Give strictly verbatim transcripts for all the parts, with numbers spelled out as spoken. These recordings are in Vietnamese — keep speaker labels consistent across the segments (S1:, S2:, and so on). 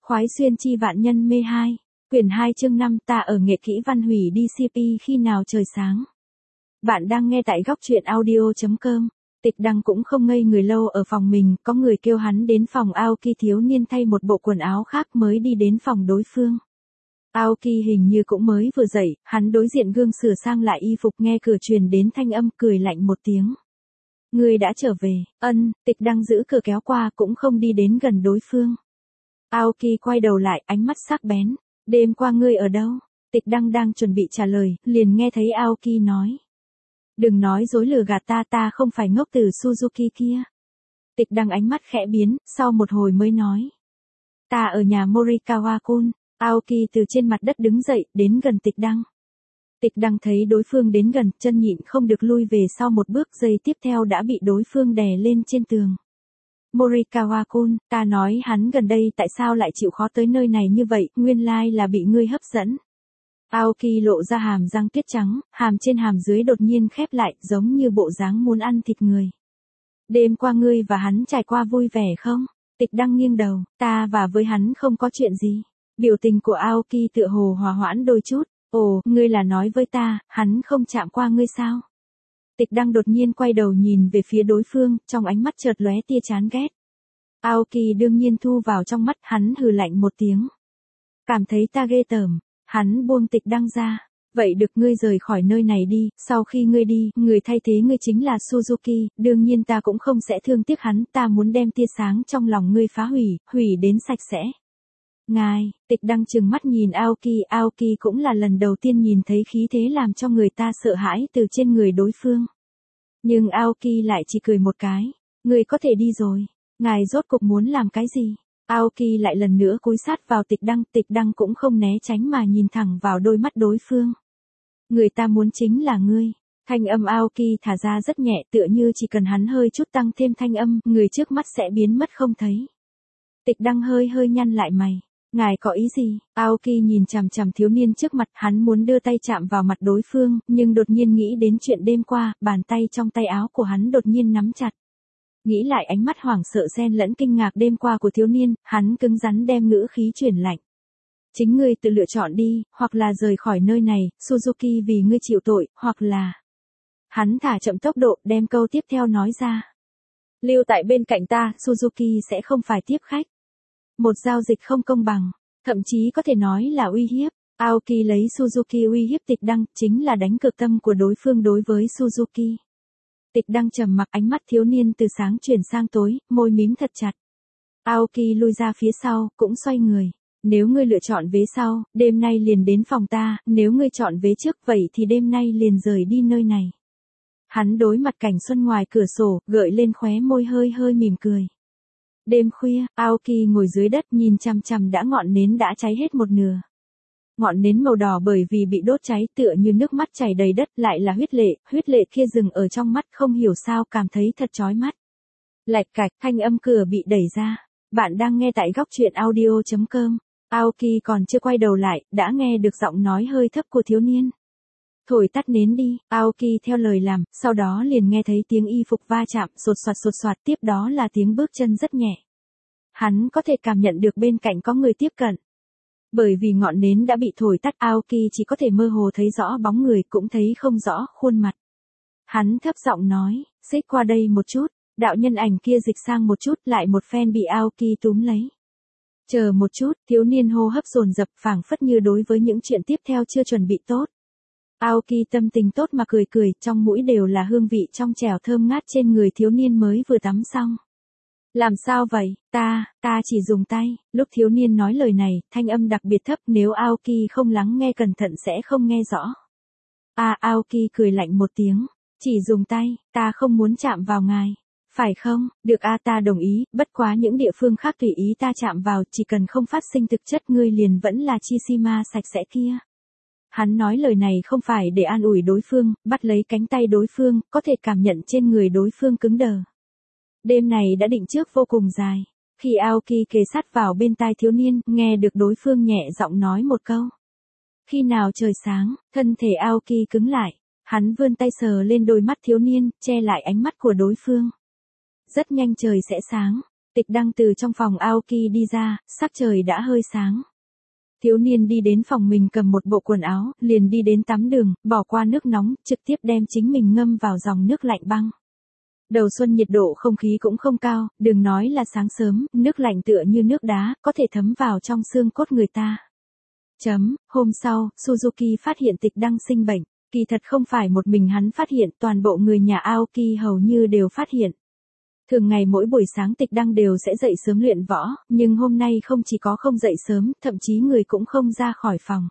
S1: Khoái xuyên chi vạn nhân mê hai. Quyển hai chương năm ta ở nghệ kỹ văn hủy đi xê pê khi nào trời sáng. Bạn đang nghe tại góc truyện audio chấm com. Tịch Đăng cũng không ngây người lâu ở phòng mình, có người kêu hắn đến phòng Aoki thiếu niên thay một bộ quần áo khác mới đi đến phòng đối phương. Aoki hình như cũng mới vừa dậy, hắn đối diện gương sửa sang lại y phục nghe cửa truyền đến thanh âm cười lạnh một tiếng. Ngươi đã trở về, ân, Tịch Đăng giữ cửa kéo qua cũng không đi đến gần đối phương. Aoki quay đầu lại ánh mắt sắc bén. Đêm qua ngươi ở đâu? Tịch Đăng đang chuẩn bị trả lời, liền nghe thấy Aoki nói. Đừng nói dối lừa gạt ta, ta không phải ngốc tử Suzuki kia. Tịch Đăng ánh mắt khẽ biến, sau một hồi mới nói. Ta ở nhà Morikawa-kun. Aoki từ trên mặt đất đứng dậy, đến gần Tịch Đăng. Tịch Đăng thấy đối phương đến gần, chân nhịn không được lui về sau một bước, giây tiếp theo đã bị đối phương đè lên trên tường. Morikawa-kun, ta nói hắn gần đây tại sao lại chịu khó tới nơi này như vậy, nguyên lai là bị ngươi hấp dẫn. Aoki lộ ra hàm răng tuyết trắng, hàm trên hàm dưới đột nhiên khép lại, giống như bộ dáng muốn ăn thịt người. Đêm qua ngươi và hắn trải qua vui vẻ không? Tịch Đăng nghiêng đầu, ta và với hắn không có chuyện gì. Biểu tình của Aoki tựa hồ hòa hoãn đôi chút. Ồ, ngươi là nói với ta, hắn không chạm qua ngươi sao? Tịch Đăng đột nhiên quay đầu nhìn về phía đối phương, trong ánh mắt chợt lóe tia chán ghét. Aoki đương nhiên thu vào trong mắt, hắn hừ lạnh một tiếng. Cảm thấy ta ghê tởm, hắn buông Tịch Đăng ra. Vậy được, ngươi rời khỏi nơi này đi, sau khi ngươi đi, người thay thế ngươi chính là Suzuki, đương nhiên ta cũng không sẽ thương tiếc hắn, ta muốn đem tia sáng trong lòng ngươi phá hủy, hủy đến sạch sẽ. Ngài, Tịch Đăng trừng mắt nhìn Aoki, Aoki cũng là lần đầu tiên nhìn thấy khí thế làm cho người ta sợ hãi từ trên người đối phương. Nhưng Aoki lại chỉ cười một cái, người có thể đi rồi, ngài rốt cục muốn làm cái gì? Aoki lại lần nữa cúi sát vào Tịch Đăng, Tịch Đăng cũng không né tránh mà nhìn thẳng vào đôi mắt đối phương. Người ta muốn chính là ngươi. Thanh âm Aoki thả ra rất nhẹ, tựa như chỉ cần hắn hơi chút tăng thêm thanh âm, người trước mắt sẽ biến mất không thấy. Tịch Đăng hơi hơi nhăn lại mày. Ngài có ý gì? Aoki nhìn chằm chằm thiếu niên trước mặt, hắn muốn đưa tay chạm vào mặt đối phương, nhưng đột nhiên nghĩ đến chuyện đêm qua, bàn tay trong tay áo của hắn đột nhiên nắm chặt. Nghĩ lại ánh mắt hoảng sợ xen lẫn kinh ngạc đêm qua của thiếu niên, hắn cứng rắn đem ngữ khí chuyển lạnh. Chính ngươi tự lựa chọn đi, hoặc là rời khỏi nơi này, Suzuki vì ngươi chịu tội, hoặc là... Hắn thả chậm tốc độ, đem câu tiếp theo nói ra. Lưu tại bên cạnh ta, Suzuki sẽ không phải tiếp khách. Một giao dịch không công bằng, thậm chí có thể nói là uy hiếp. Aoki lấy Suzuki uy hiếp Tịch Đăng, chính là đánh cược tâm của đối phương đối với Suzuki. Tịch Đăng trầm mặc, ánh mắt thiếu niên từ sáng chuyển sang tối, môi mím thật chặt. Aoki lui ra phía sau, cũng xoay người. Nếu ngươi lựa chọn vế sau, đêm nay liền đến phòng ta, nếu ngươi chọn vế trước vậy thì đêm nay liền rời đi nơi này. Hắn đối mặt cảnh xuân ngoài cửa sổ, gợi lên khóe môi hơi hơi mỉm cười. Đêm khuya, Aoki ngồi dưới đất nhìn chằm chằm đã ngọn nến đã cháy hết một nửa. Ngọn nến màu đỏ bởi vì bị đốt cháy tựa như nước mắt chảy đầy đất, lại là huyết lệ, huyết lệ kia dừng ở trong mắt, không hiểu sao cảm thấy thật chói mắt. Lạch cạch, thanh âm cửa bị đẩy ra. Bạn đang nghe tại góc truyện audio chấm com. Aoki còn chưa quay đầu lại, đã nghe được giọng nói hơi thấp của thiếu niên. Thổi tắt nến đi, Aoki theo lời làm, sau đó liền nghe thấy tiếng y phục va chạm, sột soạt sột soạt, tiếp đó là tiếng bước chân rất nhẹ. Hắn có thể cảm nhận được bên cạnh có người tiếp cận. Bởi vì ngọn nến đã bị thổi tắt, Aoki chỉ có thể mơ hồ thấy rõ bóng người, cũng thấy không rõ khuôn mặt. Hắn thấp giọng nói, xích qua đây một chút, đạo nhân ảnh kia dịch sang một chút, lại một phen bị Aoki túm lấy. Chờ một chút, thiếu niên hô hấp dồn dập, phảng phất như đối với những chuyện tiếp theo chưa chuẩn bị tốt. Aoki tâm tình tốt mà cười cười, trong mũi đều là hương vị trong trẻo thơm ngát trên người thiếu niên mới vừa tắm xong. Làm sao vậy, ta, ta chỉ dùng tay, lúc thiếu niên nói lời này, thanh âm đặc biệt thấp, nếu Aoki không lắng nghe cẩn thận sẽ không nghe rõ. À, Aoki cười lạnh một tiếng, chỉ dùng tay, ta không muốn chạm vào ngài. Phải không, được a, ta đồng ý, bất quá những địa phương khác tùy ý ta chạm vào, chỉ cần không phát sinh thực chất ngươi liền vẫn là Chishima sạch sẽ kia. Hắn nói lời này không phải để an ủi đối phương, bắt lấy cánh tay đối phương, có thể cảm nhận trên người đối phương cứng đờ. Đêm này đã định trước vô cùng dài. Khi Aoki kề sát vào bên tai thiếu niên, nghe được đối phương nhẹ giọng nói một câu. Khi nào trời sáng, thân thể Aoki cứng lại. Hắn vươn tay sờ lên đôi mắt thiếu niên, che lại ánh mắt của đối phương. Rất nhanh trời sẽ sáng. Tịch Đăng từ trong phòng Aoki đi ra, sắc trời đã hơi sáng. Thiếu niên đi đến phòng mình cầm một bộ quần áo, liền đi đến tắm đường, bỏ qua nước nóng, trực tiếp đem chính mình ngâm vào dòng nước lạnh băng. Đầu xuân nhiệt độ không khí cũng không cao, đừng nói là sáng sớm, nước lạnh tựa như nước đá, có thể thấm vào trong xương cốt người ta. Chấm, hôm sau, Suzuki phát hiện Tịch Đăng sinh bệnh, kỳ thật không phải một mình hắn phát hiện, toàn bộ người nhà Aoki hầu như đều phát hiện. Thường ngày mỗi buổi sáng Tịch Đăng đều sẽ dậy sớm luyện võ, nhưng hôm nay không chỉ có không dậy sớm, thậm chí người cũng không ra khỏi phòng.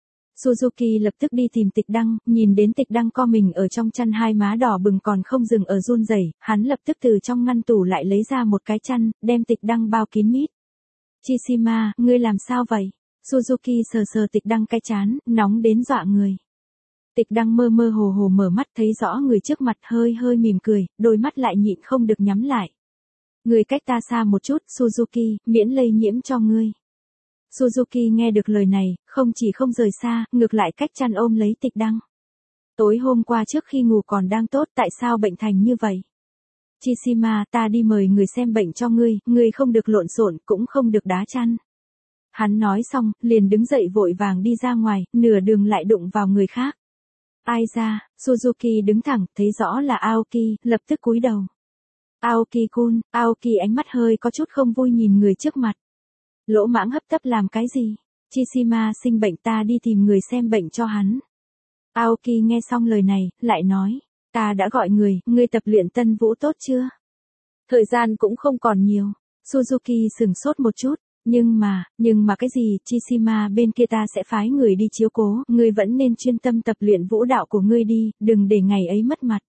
S1: Suzuki lập tức đi tìm Tịch Đăng, nhìn đến Tịch Đăng co mình ở trong chăn, hai má đỏ bừng còn không dừng ở run rẩy, hắn lập tức từ trong ngăn tủ lại lấy ra một cái chăn, đem Tịch Đăng bao kín mít. Chishima, ngươi làm sao vậy? Suzuki sờ sờ Tịch Đăng cái trán, nóng đến dọa người. Tịch Đăng mơ mơ hồ hồ mở mắt thấy rõ người trước mặt, hơi hơi mỉm cười, đôi mắt lại nhịn không được nhắm lại. Người cách ta xa một chút, Suzuki, miễn lây nhiễm cho ngươi. Suzuki nghe được lời này, không chỉ không rời xa, ngược lại cách chăn ôm lấy Tịch Đăng. Tối hôm qua trước khi ngủ còn đang tốt, tại sao bệnh thành như vậy? Chishima, ta đi mời người xem bệnh cho ngươi, ngươi không được lộn xộn, cũng không được đá chăn. Hắn nói xong, liền đứng dậy vội vàng đi ra ngoài, nửa đường lại đụng vào người khác. Ai ra, Suzuki đứng thẳng, thấy rõ là Aoki, lập tức cúi đầu. Aoki-kun, Aoki ánh mắt hơi có chút không vui nhìn người trước mặt. Lỗ mãng hấp tấp làm cái gì? Chishima sinh bệnh, ta đi tìm người xem bệnh cho hắn. Aoki nghe xong lời này, lại nói, ta đã gọi người, ngươi tập luyện tân vũ tốt chưa? Thời gian cũng không còn nhiều. Suzuki sửng sốt một chút, nhưng mà, nhưng mà cái gì, Chishima bên kia ta sẽ phái người đi chiếu cố, ngươi vẫn nên chuyên tâm tập luyện vũ đạo của ngươi đi, đừng để ngày ấy mất mặt.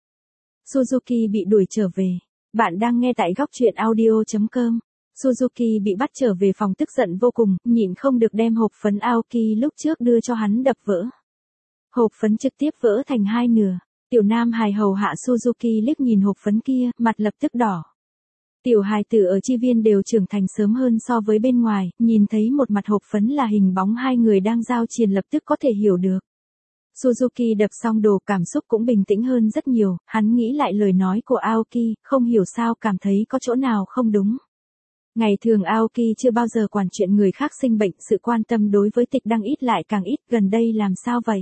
S1: Suzuki bị đuổi trở về. Bạn đang nghe tại góc truyện audio chấm com. Suzuki bị bắt trở về phòng tức giận vô cùng, nhịn không được đem hộp phấn Aoki lúc trước đưa cho hắn đập vỡ. Hộp phấn trực tiếp vỡ thành hai nửa. Tiểu nam hài hầu hạ Suzuki liếc nhìn hộp phấn kia, mặt lập tức đỏ. Tiểu hài tử ở chi viên đều trưởng thành sớm hơn so với bên ngoài, nhìn thấy một mặt hộp phấn là hình bóng hai người đang giao chiến lập tức có thể hiểu được. Suzuki đập xong đồ cảm xúc cũng bình tĩnh hơn rất nhiều, hắn nghĩ lại lời nói của Aoki, không hiểu sao cảm thấy có chỗ nào không đúng. Ngày thường Aoki chưa bao giờ quản chuyện người khác sinh bệnh, sự quan tâm đối với Tịch Đăng ít lại càng ít, gần đây làm sao vậy?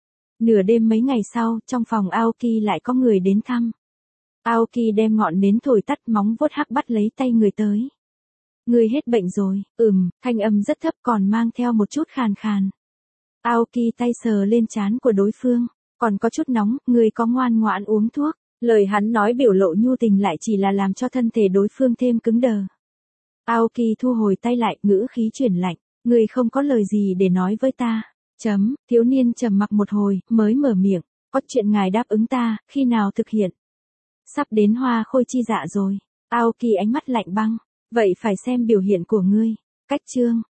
S1: Nửa đêm mấy ngày sau, trong phòng Aoki lại có người đến thăm. Aoki đem ngọn nến thổi tắt, móng vuốt hắc bắt lấy tay người tới. Người hết bệnh rồi, ừm, thanh âm rất thấp còn mang theo một chút khàn khàn. Aoki tay sờ lên trán của đối phương, còn có chút nóng, người có ngoan ngoãn uống thuốc. Lời hắn nói biểu lộ nhu tình lại chỉ là làm cho thân thể đối phương thêm cứng đờ. Aoki thu hồi tay lại, ngữ khí chuyển lạnh, người không có lời gì để nói với ta. Chấm, thiếu niên trầm mặc một hồi, mới mở miệng, có chuyện ngài đáp ứng ta, khi nào thực hiện? Sắp đến hoa khôi chi dạ rồi. Aoki ánh mắt lạnh băng, vậy phải xem biểu hiện của ngươi. Cách chương,